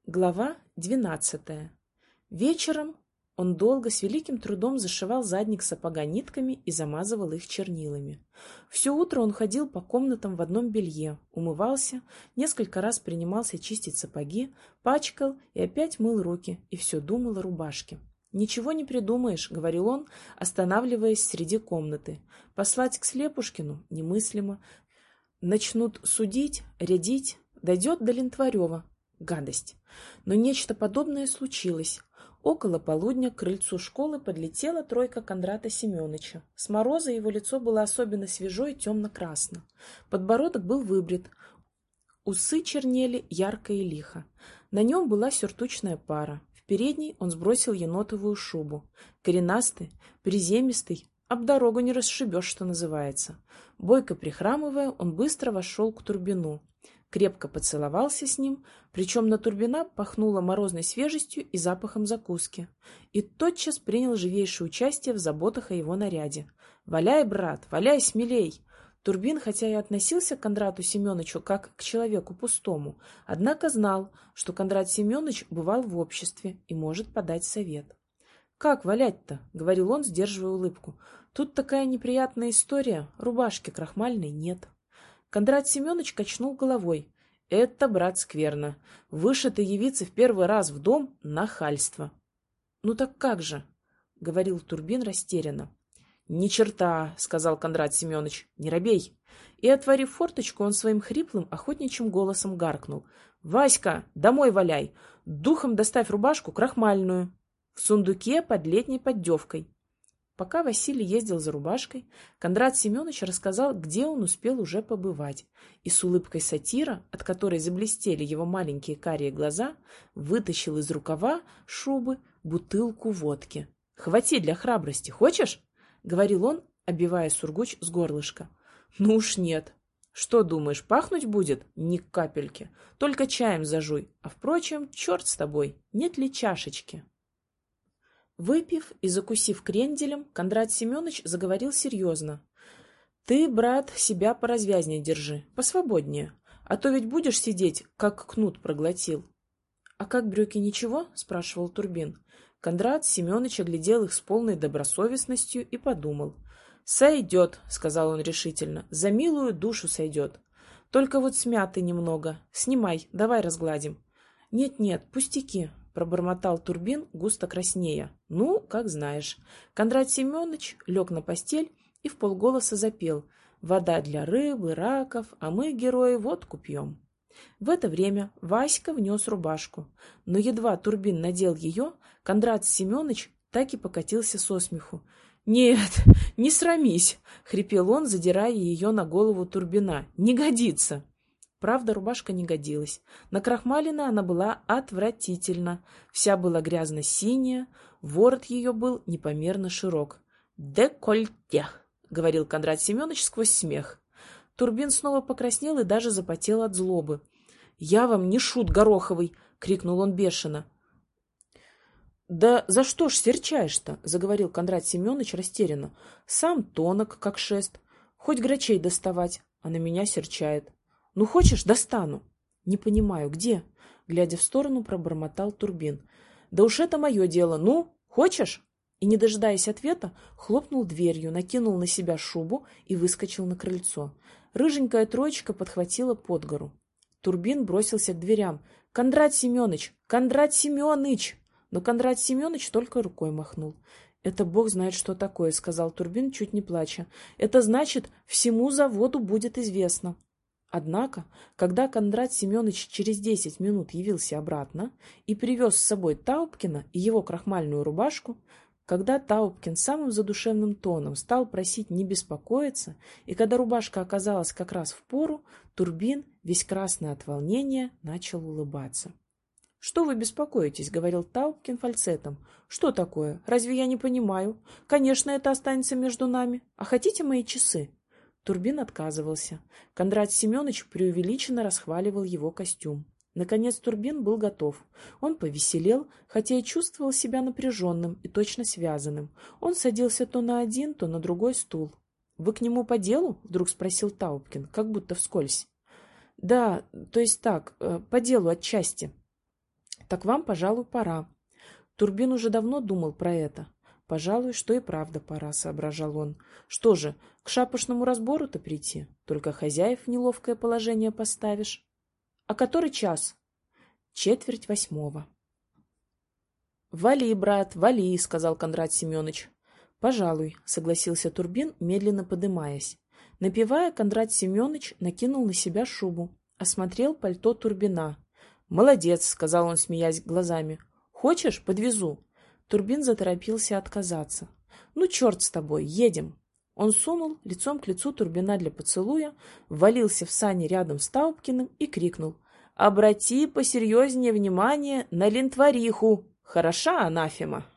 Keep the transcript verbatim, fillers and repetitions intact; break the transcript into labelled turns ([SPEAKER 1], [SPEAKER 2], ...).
[SPEAKER 1] Глава двенадцатая. Вечером он долго с великим трудом зашивал задник сапога нитками и замазывал их чернилами. Все утро он ходил по комнатам в одном белье, умывался, несколько раз принимался чистить сапоги, пачкал и опять мыл руки, и все думал о рубашке. «Ничего не придумаешь», — говорил он, останавливаясь среди комнаты. «Послать к Слепушкину немыслимо. Начнут судить, рядить, дойдет до Лентварева. Гадость. Но нечто подобное случилось. Около полудня к крыльцу школы подлетела тройка Кондрата Семеновича. С мороза его лицо было особенно свежо и темно-красно. Подбородок был выбрит, усы чернели ярко и лихо. На нем была сюртучная пара. В передней он сбросил енотовую шубу. Коренастый, приземистый, об дорогу не расшибешь, что называется. Бойко прихрамывая, он быстро вошел к Турбину. Крепко поцеловался с ним, причем на Турбина пахнуло морозной свежестью и запахом закуски, и тотчас принял живейшее участие в заботах о его наряде. «Валяй, брат, валяй смелей!» Турбин, хотя и относился к Кондрату Семеновичу как к человеку пустому, однако знал, что Кондрат Семенович бывал в обществе и может подать совет. «Как валять-то?» — говорил он, сдерживая улыбку. «Тут такая неприятная история, рубашки крахмальной нет». Кондрат Семенович качнул головой. «Это, брат, скверно. Выше-то явиться в первый раз в дом — нахальство». «Ну так как же?» — говорил Турбин растерянно. «Ни черта!» — сказал Кондрат Семенович. «Не робей!» И, отворив форточку, он своим хриплым, охотничьим голосом гаркнул. «Васька, домой валяй! Духом доставь рубашку крахмальную! В сундуке под летней поддевкой!» Пока Василий ездил за рубашкой, Кондрат Семенович рассказал, где он успел уже побывать, и с улыбкой сатира, от которой заблестели его маленькие карие глаза, вытащил из рукава шубы бутылку водки. «Хвати для храбрости, хочешь?» — говорил он, обивая сургуч с горлышка. «Ну уж нет. Что думаешь, пахнуть будет? Ни капельки. Только чаем зажуй. А впрочем, черт с тобой, нет ли чашечки?» Выпив и закусив кренделем, Кондрат Семенович заговорил серьезно. «Ты, брат, себя поразвязнее держи, посвободнее, а то ведь будешь сидеть, как кнут проглотил». «А как брюки, ничего?» — спрашивал Турбин. Кондрат Семенович оглядел их с полной добросовестностью и подумал. «Сойдет», — сказал он решительно, — «за милую душу сойдет. Только вот смяты немного. Снимай, давай разгладим». «Нет-нет, пустяки», — пробормотал Турбин, густо краснея. «Ну, как знаешь». Кондрат Семенович лег на постель и вполголоса запел: «Вода для рыбы, раков, а мы, герои, водку пьем». В это время Васька внес рубашку, но едва Турбин надел ее, Кондрат Семенович так и покатился со смеху. «Нет, не срамись!» — хрипел он, задирая ее на голову Турбина. «Не годится!» Правда, рубашка не годилась. Накрахмалена она была отвратительно. Вся была грязно-синяя, ворот ее был непомерно широк. «Декольте!» — говорил Кондрат Семенович сквозь смех. Турбин снова покраснел и даже запотел от злобы. «Я вам не шут гороховый!» — крикнул он бешено. «Да за что ж серчаешь-то?» — заговорил Кондрат Семенович растерянно. «Сам тонок, как шест. Хоть грачей доставать, а на меня серчает. Ну, хочешь, достану?» «Не понимаю, где?» — глядя в сторону, пробормотал Турбин. «Да уж это мое дело. Ну, хочешь?» И, не дожидаясь ответа, хлопнул дверью, накинул на себя шубу и выскочил на крыльцо. Рыженькая троечка подхватила под гору. Турбин бросился к дверям. «Кондрат Семенович! Кондрат Семенович!» Но Кондрат Семенович только рукой махнул. «Это бог знает, что такое», — сказал Турбин, чуть не плача. «Это значит, всему заводу будет известно». Однако, когда Кондрат Семенович через десять минут явился обратно и привез с собой Таубкина и его крахмальную рубашку, когда Таубкин самым задушевным тоном стал просить не беспокоиться, и когда рубашка оказалась как раз в пору, Турбин, весь красный от волнения, начал улыбаться. «Что вы беспокоитесь?» — говорил Таубкин фальцетом. «Что такое? Разве я не понимаю? Конечно, это останется между нами. А хотите мои часы?» Турбин отказывался. Кондрат Семенович преувеличенно расхваливал его костюм. Наконец Турбин был готов. Он повеселел, хотя и чувствовал себя напряженным и точно связанным. Он садился то на один, то на другой стул. «Вы к нему по делу?» — вдруг спросил Таубкин, как будто вскользь. «Да, то есть так, по делу отчасти». Так вам, пожалуй, пора. Турбин уже давно думал про это. Пожалуй, что и правда пора, соображал он. Что же, к шапошному разбору-то прийти? Только хозяев в неловкое положение поставишь. А который час? Четверть восьмого. Вали, брат, вали, сказал Кондрат Семенович. Пожалуй, согласился Турбин, медленно подымаясь. Напевая, Кондрат Семенович накинул на себя шубу, осмотрел пальто Турбина. «Молодец», — сказал он, смеясь глазами. «Хочешь, подвезу?» Турбин заторопился отказаться. «Ну, черт с тобой, едем!» Он сунул лицом к лицу Турбина для поцелуя, ввалился в сани рядом с Таубкиным и крикнул. «Обрати посерьезнее внимание на лентвариху! Хороша анафема!»